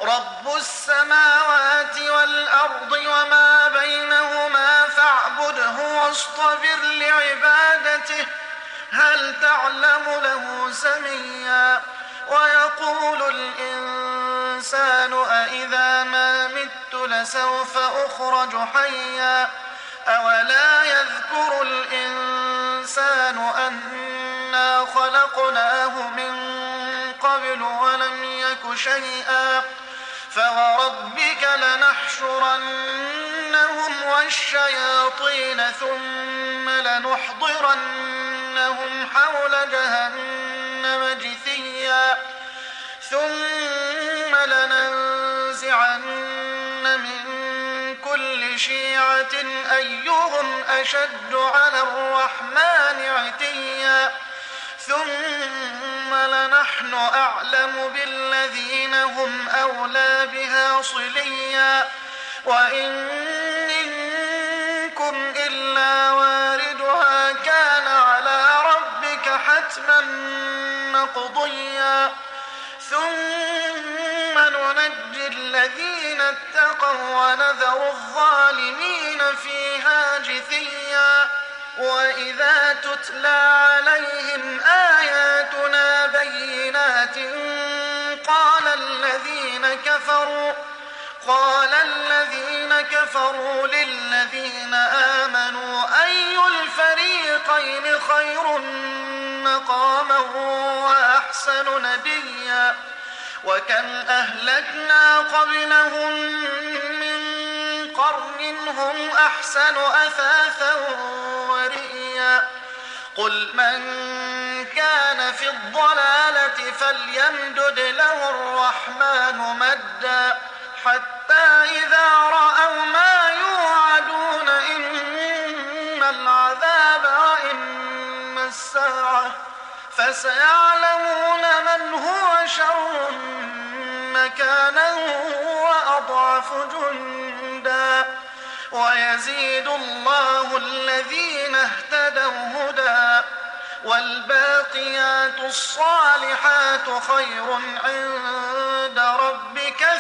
رب السماوات والأرض وما بينهما فاعبده واصطبر لعبادته هل تعلم له سميا ويقول الإنسان أإذا ما مت لسوف أخرج حيا أولا يذكر الإنسان أنا خلقناه من قبل ولم يك شيئا فوربك لنحشرنهم والشياطين ثم لنحضرنهم حول جهنم جثيا ثم لننزعن من كل شيعة أيهم أشد على الرحمن عتيا ثم لنحن أعلم بالذين هم أولى بها صليا وإن منكم إلا واردها كان على ربك حتما مقضيا ثم ننجي الذين اتقوا ونذر الظالمين فيها جثيا وإذا تتلى عليهم آياتنا بينات قال الذين كفروا للذين آمنوا أي الفريقين خير مقاما وأحسن نديا وكم أهلكنا قبلهم من قرن هم أحسن أثاثا ورئيا قل من كان في الضلالة فليمدد له الرحمن مدا حتى إذا رأوا ما يوعدون إما العذاب وإما الساعة فسيعلمون من هو شر مكانا وأضعف جندا ويزيد الله الذين اهتدوا هدى والباقيات الصالحات خير عند ربك